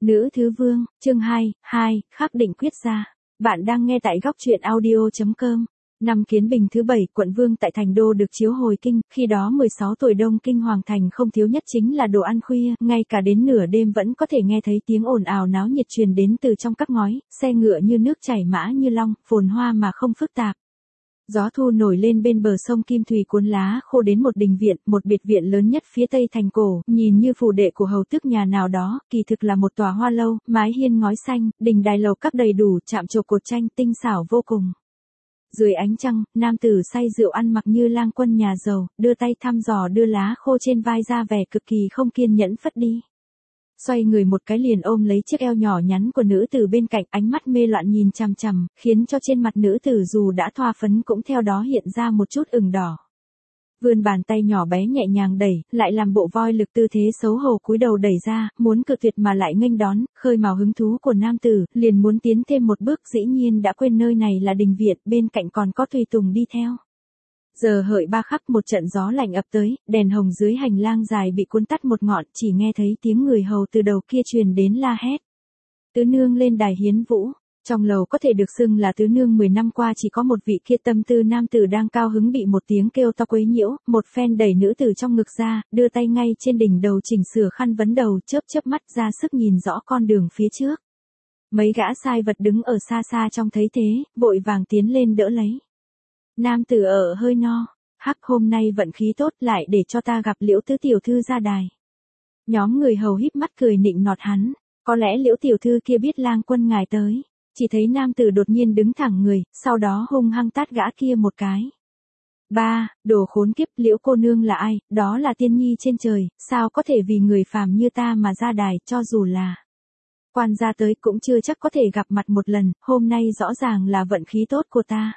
Nữ Thứ Vương, chương 2, khắc định quyết ra. Bạn đang nghe tại góc truyện audio.com. Năm Kiến Bình thứ 7, quận Vương tại Thành Đô được chiếu hồi kinh, khi đó 16 tuổi Đông Kinh Hoàng Thành không thiếu nhất chính là đồ ăn khuya, ngay cả đến nửa đêm vẫn có thể nghe thấy tiếng ồn ào náo nhiệt truyền đến từ trong các ngói, xe ngựa như nước chảy mã như long, phồn hoa mà không phức tạp. Gió thu nổi lên bên bờ sông Kim Thủy cuốn lá khô đến một đình viện, một biệt viện lớn nhất phía tây thành cổ, nhìn như phủ đệ của hầu tước nhà nào đó, kỳ thực là một tòa hoa lâu, mái hiên ngói xanh, đình đài lầu các đầy đủ, chạm trổ cột tranh tinh xảo vô cùng. Dưới ánh trăng, nam tử say rượu ăn mặc như lang quân nhà giàu, đưa tay thăm dò đưa lá khô trên vai ra vẻ cực kỳ không kiên nhẫn phất đi. Xoay người một cái liền ôm lấy chiếc eo nhỏ nhắn của nữ tử bên cạnh, ánh mắt mê loạn nhìn chằm chằm, khiến cho trên mặt nữ tử dù đã thoa phấn cũng theo đó hiện ra một chút ửng đỏ. Vươn bàn tay nhỏ bé nhẹ nhàng đẩy, lại làm bộ voi lực tư thế xấu hổ cúi đầu đẩy ra, muốn cự tuyệt mà lại nghênh đón, khơi mào hứng thú của nam tử, liền muốn tiến thêm một bước, dĩ nhiên đã quên nơi này là đình viện, bên cạnh còn có tùy tùng đi theo. Giờ hợi ba khắc một trận gió lạnh ập tới, đèn hồng dưới hành lang dài bị cuốn tắt một ngọn, chỉ nghe thấy tiếng người hầu từ đầu kia truyền đến la hét. Tứ nương lên đài hiến vũ. Trong lầu có thể được xưng là tứ nương 10 năm qua chỉ có một vị kia tâm tư nam tử đang cao hứng bị một tiếng kêu to quấy nhiễu, một phen đẩy nữ tử trong ngực ra, đưa tay ngay trên đỉnh đầu chỉnh sửa khăn vấn đầu, chớp mắt ra sức nhìn rõ con đường phía trước. Mấy gã sai vật đứng ở xa xa trông thấy thế, vội vàng tiến lên đỡ lấy. Nam tử ở hơi no, hắc hôm nay vận khí tốt lại để cho ta gặp Liễu tứ tiểu thư ra đài. Nhóm người hầu híp mắt cười nịnh nọt hắn, có lẽ Liễu tiểu thư kia biết lang quân ngài tới. Chỉ thấy nam tử đột nhiên đứng thẳng người, sau đó hung hăng tát gã kia một cái. Đồ khốn kiếp, Liễu cô nương là ai, đó là tiên nhi trên trời, sao có thể vì người phàm như ta mà ra đài, cho dù là quan gia tới cũng chưa chắc có thể gặp mặt một lần, hôm nay rõ ràng là vận khí tốt của ta.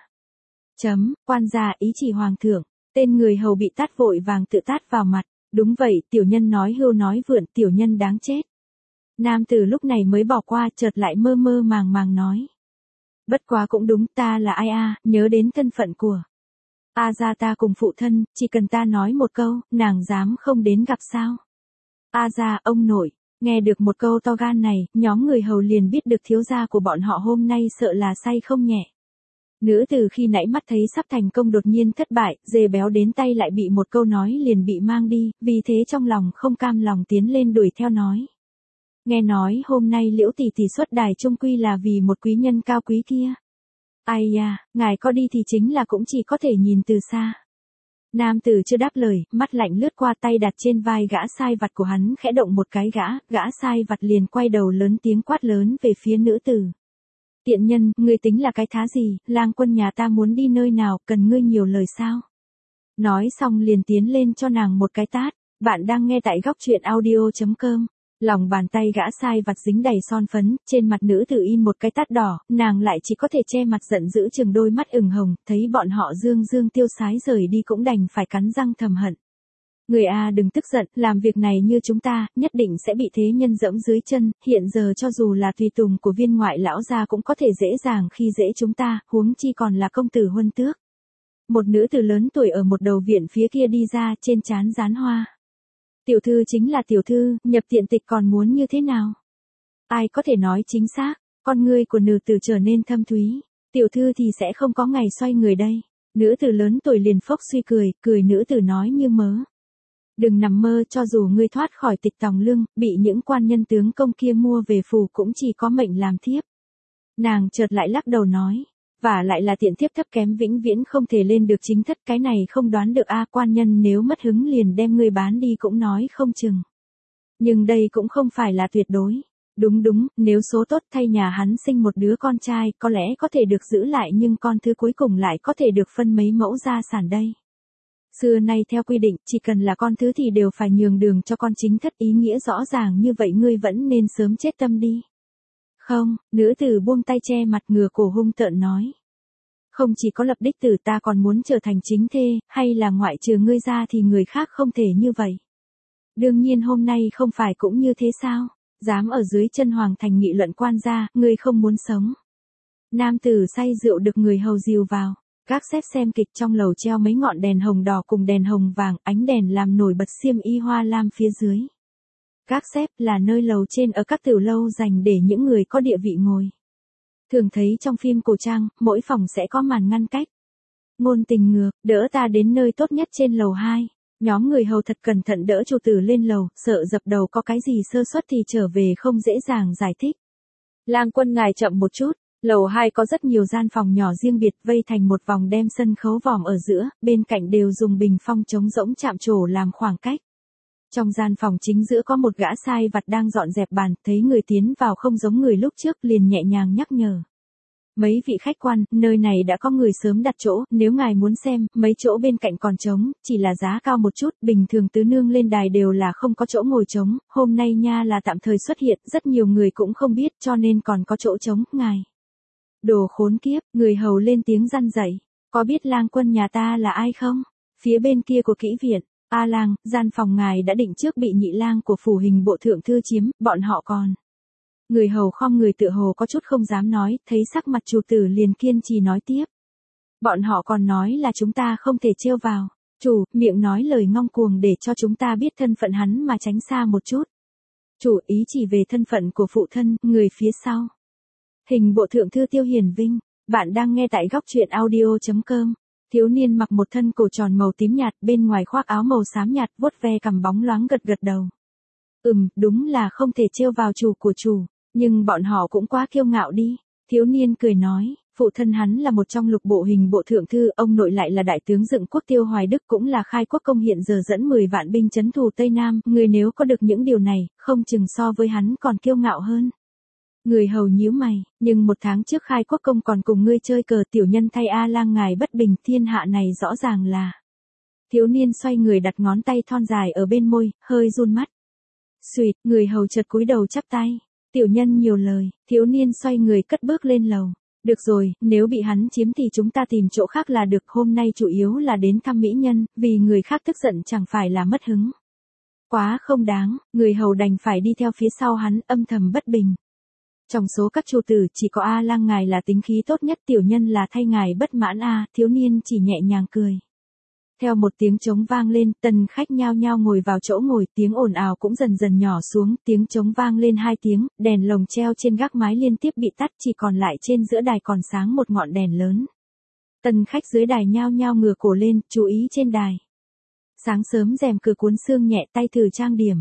Quan gia ý chỉ hoàng thượng, tên người hầu bị tát vội vàng tự tát vào mặt, đúng vậy, tiểu nhân nói hưu nói vượn, tiểu nhân đáng chết. Nam tử lúc này mới bỏ qua, chợt lại mơ mơ màng màng nói. Bất quá cũng đúng, ta là ai nhớ đến thân phận của gia ta cùng phụ thân, chỉ cần ta nói một câu, nàng dám không đến gặp sao. Gia, ông nội, nghe được một câu to gan này, nhóm người hầu liền biết được thiếu gia của bọn họ hôm nay sợ là say không nhẹ. Nữ tử khi nãy mắt thấy sắp thành công đột nhiên thất bại, dê béo đến tay lại bị một câu nói liền bị mang đi, vì thế trong lòng không cam lòng tiến lên đuổi theo nói. Nghe nói hôm nay Liễu tỷ tỷ xuất đài chung quy là vì một quý nhân cao quý kia. Ai da, ngài có đi thì chính là cũng chỉ có thể nhìn từ xa. Nam tử chưa đáp lời, mắt lạnh lướt qua tay đặt trên vai gã sai vặt của hắn khẽ động một cái gã sai vặt liền quay đầu lớn tiếng quát lớn về phía nữ tử. Tiện nhân, ngươi tính là cái thá gì, lang quân nhà ta muốn đi nơi nào, cần ngươi nhiều lời sao? Nói xong liền tiến lên cho nàng một cái tát, bạn đang nghe tại góc truyện audio.com. Lòng bàn tay gã sai vặt dính đầy son phấn, trên mặt nữ tử in một cái tát đỏ, nàng lại chỉ có thể che mặt giận dữ chừng đôi mắt ửng hồng, thấy bọn họ dương tiêu sái rời đi cũng đành phải cắn răng thầm hận. Người đừng tức giận, làm việc này như chúng ta, nhất định sẽ bị thế nhân dẫm dưới chân, hiện giờ cho dù là tùy tùng của viên ngoại lão gia cũng có thể dễ dàng khi dễ chúng ta, huống chi còn là công tử huân tước. Một nữ tử lớn tuổi ở một đầu viện phía kia đi ra, trên trán dán hoa. Tiểu thư chính là tiểu thư, nhập tiện tịch còn muốn như thế nào? Ai có thể nói chính xác, con ngươi của nữ tử trở nên thâm thúy, tiểu thư thì sẽ không có ngày xoay người đây. Nữ tử lớn tuổi liền phốc suy cười nữ tử nói như mớ. Đừng nằm mơ, cho dù ngươi thoát khỏi tịch tòng lương, bị những quan nhân tướng công kia mua về phủ cũng chỉ có mệnh làm thiếp. Nàng chợt lại lắc đầu nói. Và lại là tiện thiếp thấp kém vĩnh viễn không thể lên được chính thất, cái này không đoán được quan nhân nếu mất hứng liền đem ngươi bán đi cũng nói không chừng. Nhưng đây cũng không phải là tuyệt đối. Đúng, nếu số tốt thay nhà hắn sinh một đứa con trai có lẽ có thể được giữ lại nhưng con thứ cuối cùng lại có thể được phân mấy mẫu gia sản đây. Xưa nay theo quy định chỉ cần là con thứ thì đều phải nhường đường cho con chính thất, ý nghĩa rõ ràng như vậy ngươi vẫn nên sớm chết tâm đi. Không, nữ tử buông tay che mặt ngửa cổ hung tợn nói. Không chỉ có lập đích tử ta còn muốn trở thành chính thê, hay là ngoại trừ ngươi ra thì người khác không thể như vậy. Đương nhiên hôm nay không phải cũng như thế sao, dám ở dưới chân hoàng thành nghị luận quan gia, ngươi không muốn sống. Nam tử say rượu được người hầu dìu vào, các xếp xem kịch trong lầu treo mấy ngọn đèn hồng đỏ cùng đèn hồng vàng, ánh đèn làm nổi bật xiêm y hoa lam phía dưới. Gác xếp là nơi lầu trên ở các tiểu lâu dành để những người có địa vị ngồi. Thường thấy trong phim cổ trang, mỗi phòng sẽ có màn ngăn cách. Ngôn tình ngược, đỡ ta đến nơi tốt nhất trên lầu 2. Nhóm người hầu thật cẩn thận đỡ chủ tử lên lầu, sợ dập đầu có cái gì sơ suất thì trở về không dễ dàng giải thích. Lang quân ngài chậm một chút, lầu 2 có rất nhiều gian phòng nhỏ riêng biệt vây thành một vòng đem sân khấu vòm ở giữa, bên cạnh đều dùng bình phong trống rỗng chạm trổ làm khoảng cách. Trong gian phòng chính giữa có một gã sai vặt đang dọn dẹp bàn, thấy người tiến vào không giống người lúc trước liền nhẹ nhàng nhắc nhở. Mấy vị khách quan, nơi này đã có người sớm đặt chỗ, nếu ngài muốn xem, mấy chỗ bên cạnh còn trống, chỉ là giá cao một chút, bình thường tứ nương lên đài đều là không có chỗ ngồi trống, hôm nay nha là tạm thời xuất hiện, rất nhiều người cũng không biết cho nên còn có chỗ trống, ngài. Đồ khốn kiếp, người hầu lên tiếng răn dậy, có biết lang quân nhà ta là ai không? Phía bên kia của kỹ viện, A lang, gian phòng ngài đã định trước bị nhị lang của phủ hình bộ thượng thư chiếm, bọn họ còn. Người hầu khom người tựa hồ có chút không dám nói, thấy sắc mặt chủ tử liền kiên trì nói tiếp. Bọn họ còn nói là chúng ta không thể trêu vào. Chủ, miệng nói lời ngông cuồng để cho chúng ta biết thân phận hắn mà tránh xa một chút. Chủ ý chỉ về thân phận của phụ thân, người phía sau. Hình bộ thượng thư Tiêu Hiền Vinh, bạn đang nghe tại góc truyện audio.com. Thiếu niên mặc một thân cổ tròn màu tím nhạt, bên ngoài khoác áo màu xám nhạt, vuốt ve cằm bóng loáng gật gật đầu. Đúng là không thể trêu vào chủ của chủ, nhưng bọn họ cũng quá kiêu ngạo đi. Thiếu niên cười nói, phụ thân hắn là một trong lục bộ hình bộ thượng thư, ông nội lại là đại tướng dựng quốc Tiêu Hoài Đức cũng là khai quốc công hiện giờ dẫn 10 vạn binh trấn thủ Tây Nam, người nếu có được những điều này, không chừng so với hắn còn kiêu ngạo hơn. Người hầu nhíu mày, nhưng một tháng trước khai quốc công còn cùng ngươi chơi cờ tiểu nhân thay A lang ngài bất bình, thiên hạ này rõ ràng là. Thiếu niên xoay người đặt ngón tay thon dài ở bên môi, hơi run mắt. Xuyệt, người hầu chợt cúi đầu chắp tay. Tiểu nhân nhiều lời, thiếu niên xoay người cất bước lên lầu. Được rồi, nếu bị hắn chiếm thì chúng ta tìm chỗ khác là được, hôm nay chủ yếu là đến thăm mỹ nhân, vì người khác tức giận chẳng phải là mất hứng. Quá không đáng, người hầu đành phải đi theo phía sau hắn, âm thầm bất bình. Trong số các chủ tử chỉ có A lang ngài là tính khí tốt nhất, tiểu nhân là thay ngài bất mãn a. Thiếu niên chỉ nhẹ nhàng cười. Theo một tiếng trống vang lên, tần khách nhao nhao ngồi vào chỗ ngồi, tiếng ồn ào cũng dần dần nhỏ xuống, tiếng trống vang lên 2 tiếng, đèn lồng treo trên gác mái liên tiếp bị tắt, chỉ còn lại trên giữa đài còn sáng một ngọn đèn lớn. Tần khách dưới đài nhao nhao ngửa cổ lên, chú ý trên đài. Sáng sớm rèm cửa cuốn sương nhẹ, tay thử trang điểm.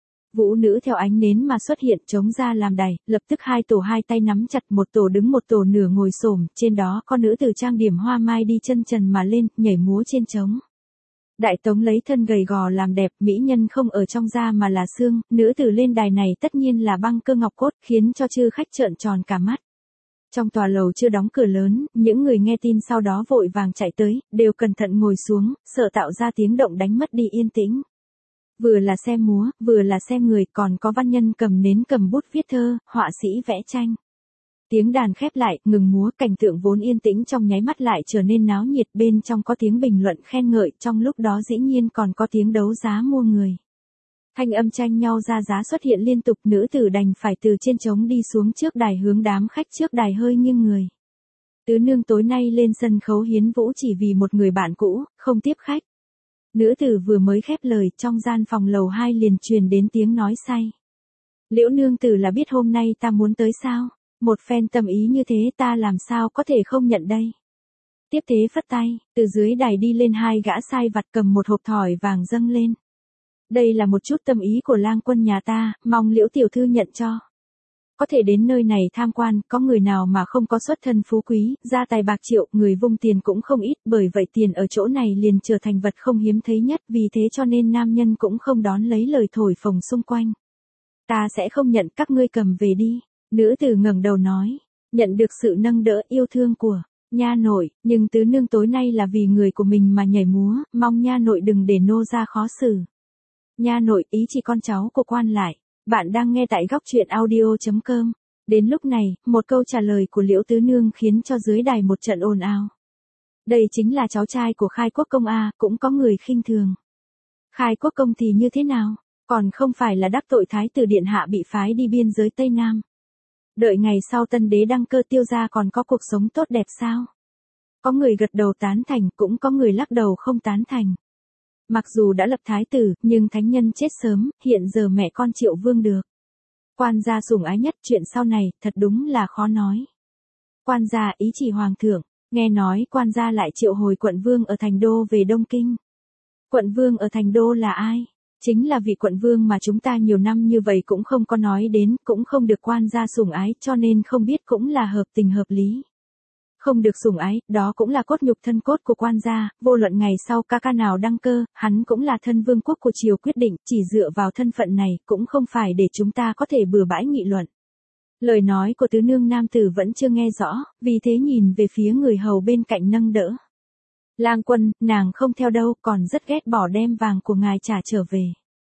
Vũ nữ theo ánh nến mà xuất hiện, chống ra làm đài, lập tức 2 tổ 2 tay nắm chặt, một tổ đứng một tổ nửa ngồi xổm, trên đó có nữ tử trang điểm hoa mai đi chân trần mà lên, nhảy múa trên trống. Đại tống lấy thân gầy gò làm đẹp, mỹ nhân không ở trong da mà là xương, nữ tử lên đài này tất nhiên là băng cơ ngọc cốt, khiến cho chư khách trợn tròn cả mắt. Trong tòa lầu chưa đóng cửa lớn, những người nghe tin sau đó vội vàng chạy tới, đều cẩn thận ngồi xuống, sợ tạo ra tiếng động đánh mất đi yên tĩnh. Vừa là xem múa, vừa là xem người, còn có văn nhân cầm nến cầm bút viết thơ, họa sĩ vẽ tranh. Tiếng đàn khép lại, ngừng múa, cảnh tượng vốn yên tĩnh trong nháy mắt lại trở nên náo nhiệt, bên trong có tiếng bình luận khen ngợi, trong lúc đó dĩ nhiên còn có tiếng đấu giá mua người. Thanh âm tranh nhau ra giá xuất hiện liên tục, nữ tử đành phải từ trên trống đi xuống trước đài hướng đám khách trước đài hơi nghiêng người. Tứ nương tối nay lên sân khấu hiến vũ chỉ vì một người bạn cũ, không tiếp khách. Nữ tử vừa mới khép lời, trong gian phòng lầu 2 liền truyền đến tiếng nói say. Liễu nương tử là biết hôm nay ta muốn tới sao? Một phen tâm ý như thế ta làm sao có thể không nhận đây? Tiếp thế phất tay, từ dưới đài đi lên 2 gã sai vặt cầm một hộp thỏi vàng dâng lên. Đây là một chút tâm ý của lang quân nhà ta, mong Liễu tiểu thư nhận cho. Có thể đến nơi này tham quan, có người nào mà không có xuất thân phú quý, gia tài bạc triệu, người vung tiền cũng không ít, bởi vậy tiền ở chỗ này liền trở thành vật không hiếm thấy nhất, vì thế cho nên nam nhân cũng không đón lấy lời thổi phồng xung quanh. Ta sẽ không nhận, các ngươi cầm về đi. Nữ tử ngẩng đầu nói, nhận được sự nâng đỡ yêu thương của nha nội, nhưng tứ nương tối nay là vì người của mình mà nhảy múa, mong nha nội đừng để nô ra khó xử. Nha nội, ý chỉ con cháu của quan lại. Bạn đang nghe tại góc truyện audio.com. Đến lúc này, một câu trả lời của Liễu tứ nương khiến cho dưới đài một trận ồn ào. Đây chính là cháu trai của khai quốc công a, cũng có người khinh thường. Khai quốc công thì như thế nào? Còn không phải là đắc tội thái tử điện hạ bị phái đi biên giới Tây Nam. Đợi ngày sau tân đế đăng cơ Tiêu gia còn có cuộc sống tốt đẹp sao? Có người gật đầu tán thành, cũng có người lắc đầu không tán thành. Mặc dù đã lập thái tử, nhưng thánh nhân chết sớm, hiện giờ mẹ con Triệu Vương được quan gia sủng ái nhất, chuyện sau này, thật đúng là khó nói. Quan gia ý chỉ hoàng thượng, nghe nói quan gia lại triệu hồi quận vương ở thành đô về Đông Kinh. Quận vương ở thành đô là ai? Chính là vị quận vương mà chúng ta nhiều năm như vậy cũng không có nói đến, cũng không được quan gia sủng ái, cho nên không biết cũng là hợp tình hợp lý. Không được sủng ái, đó cũng là cốt nhục thân cốt của quan gia, vô luận ngày sau ca nào đăng cơ, hắn cũng là thân vương quốc của triều quyết định, chỉ dựa vào thân phận này, cũng không phải để chúng ta có thể bừa bãi nghị luận. Lời nói của tứ nương nam tử vẫn chưa nghe rõ, vì thế nhìn về phía người hầu bên cạnh nâng đỡ. Lang Quân, nàng không theo đâu, còn rất ghét bỏ đem vàng của ngài trả trở về.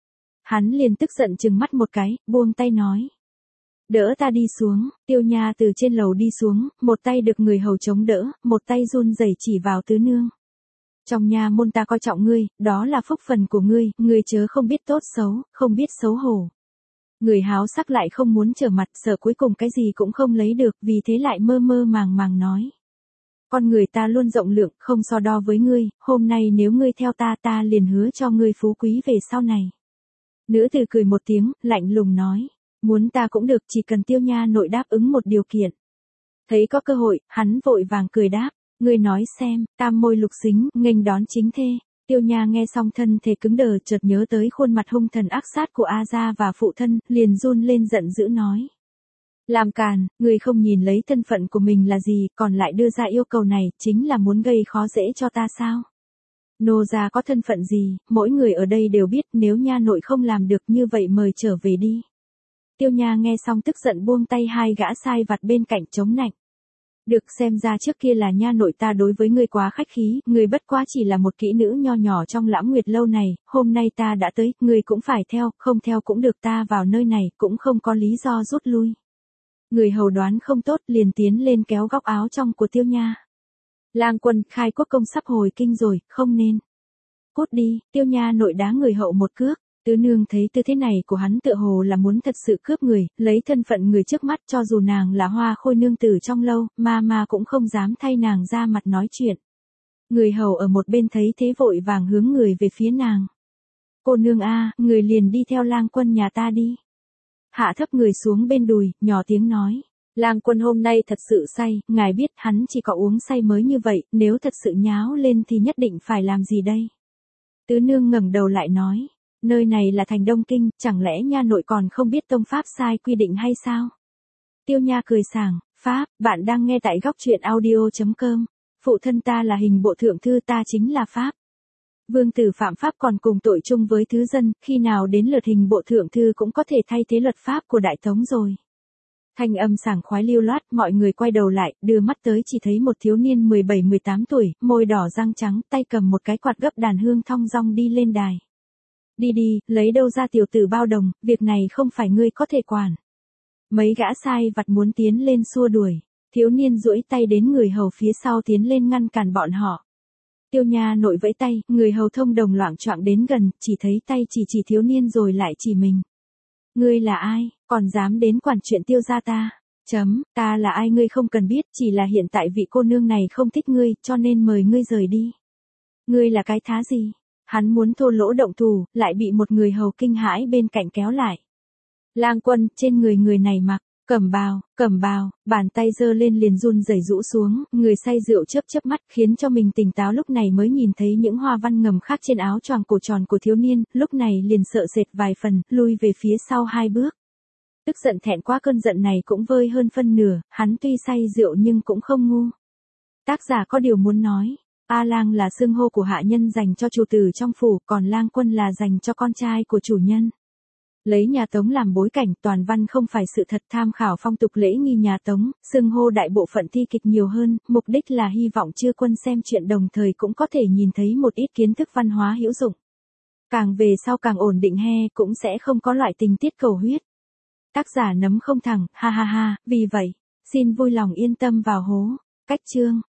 Hắn liền tức giận trừng mắt một cái, buông tay nói. Đỡ ta đi xuống, Tiêu Nha từ trên lầu đi xuống, một tay được người hầu chống đỡ, một tay run rẩy chỉ vào tứ nương. Trong nha môn ta coi trọng ngươi, đó là phúc phần của ngươi chớ không biết tốt xấu, không biết xấu hổ. Người háo sắc lại không muốn trở mặt, sợ cuối cùng cái gì cũng không lấy được, vì thế lại mơ mơ màng màng nói. Con người ta luôn rộng lượng, không so đo với ngươi, hôm nay nếu ngươi theo ta liền hứa cho ngươi phú quý về sau này. Nữ tử cười một tiếng, lạnh lùng nói. Muốn ta cũng được, chỉ cần Tiêu Nha nội đáp ứng một điều kiện. Thấy có cơ hội, hắn vội vàng cười đáp. Ngươi nói xem, tam môi lục xính, nghênh đón chính thê. Tiêu Nha nghe xong thân thể cứng đờ, chợt nhớ tới khuôn mặt hung thần ác sát của A Gia và phụ thân, liền run lên giận dữ nói. Làm càn, ngươi không nhìn lấy thân phận của mình là gì, còn lại đưa ra yêu cầu này, chính là muốn gây khó dễ cho ta sao? Nô gia có thân phận gì, mỗi người ở đây đều biết, nếu nha nội không làm được như vậy mời trở về đi. Tiêu Nha nghe xong tức giận buông tay hai gã sai vặt bên cạnh chống nạnh. Được, xem ra trước kia là nha nội ta đối với ngươi quá khách khí, ngươi bất quá chỉ là một kỹ nữ nho nhỏ trong Lãm Nguyệt lâu này, hôm nay ta đã tới, ngươi cũng phải theo, không theo cũng được, ta vào nơi này cũng không có lý do rút lui. Người hầu đoán không tốt liền tiến lên kéo góc áo trong của Tiêu Nha. Lang Quân, khai quốc công sắp hồi kinh rồi, không nên. Cút đi, Tiêu Nha nội đá người hậu một cước. Tứ nương thấy tư thế này của hắn tựa hồ là muốn thật sự cướp người, lấy thân phận người trước mắt, cho dù nàng là Hoa Khôi nương tử trong lâu, mà cũng không dám thay nàng ra mặt nói chuyện. Người hầu ở một bên thấy thế vội vàng hướng người về phía nàng. Cô nương a, người liền đi theo Lang Quân nhà ta đi. Hạ thấp người xuống bên đùi, nhỏ tiếng nói. Lang Quân hôm nay thật sự say, ngài biết hắn chỉ có uống say mới như vậy, nếu thật sự nháo lên thì nhất định phải làm gì đây? Tứ nương ngẩng đầu lại nói. Nơi này là thành Đông Kinh, chẳng lẽ nha nội còn không biết tông pháp sai quy định hay sao? Tiêu Nha cười sảng, Pháp, bạn đang nghe tại góc truyện audio.com. Phụ thân ta là hình bộ thượng thư, ta chính là Pháp. Vương tử phạm pháp còn cùng tội chung với thứ dân, khi nào đến lượt hình bộ thượng thư cũng có thể thay thế luật pháp của Đại Tống rồi. Thanh âm sảng khoái lưu loát, mọi người quay đầu lại, đưa mắt tới chỉ thấy một thiếu niên 17-18 tuổi, môi đỏ răng trắng, tay cầm một cái quạt gấp đàn hương thong dong đi lên đài. Đi đi, lấy đâu ra tiểu tử bao đồng, việc này không phải ngươi có thể quản. Mấy gã sai vặt muốn tiến lên xua đuổi, thiếu niên duỗi tay đến người hầu phía sau tiến lên ngăn cản bọn họ. Tiêu Nha nội vẫy tay, người hầu thông đồng loạng choạng đến gần, chỉ thấy tay chỉ thiếu niên rồi lại chỉ mình. Ngươi là ai, còn dám đến quản chuyện Tiêu gia ta? Ta là ai ngươi không cần biết, chỉ là hiện tại vị cô nương này không thích ngươi, cho nên mời ngươi rời đi. Ngươi là cái thá gì? Hắn muốn thô lỗ động thủ, lại bị một người hầu kinh hãi bên cạnh kéo lại. Lang Quân, trên người này mặc, cẩm bào, bàn tay giơ lên liền run rẩy rũ xuống, người say rượu chớp mắt khiến cho mình tỉnh táo lúc này mới nhìn thấy những hoa văn ngầm khác trên áo choàng cổ tròn của thiếu niên, lúc này liền sợ sệt vài phần, lui về phía sau 2 bước. Tức giận thẹn quá cơn giận này cũng vơi hơn phân nửa, hắn tuy say rượu nhưng cũng không ngu. Tác giả có điều muốn nói. A Lang là xưng hô của hạ nhân dành cho chủ tử trong phủ, còn Lang Quân là dành cho con trai của chủ nhân. Lấy nhà Tống làm bối cảnh, toàn văn không phải sự thật, tham khảo phong tục lễ nghi nhà Tống, xưng hô đại bộ phận thi kịch nhiều hơn, mục đích là hy vọng chư quân xem chuyện đồng thời cũng có thể nhìn thấy một ít kiến thức văn hóa hữu dụng. Càng về sau càng ổn định cũng sẽ không có loại tình tiết cầu huyết. Tác giả nấm không thẳng, ha, vì vậy, xin vui lòng yên tâm vào hố. Cách chương.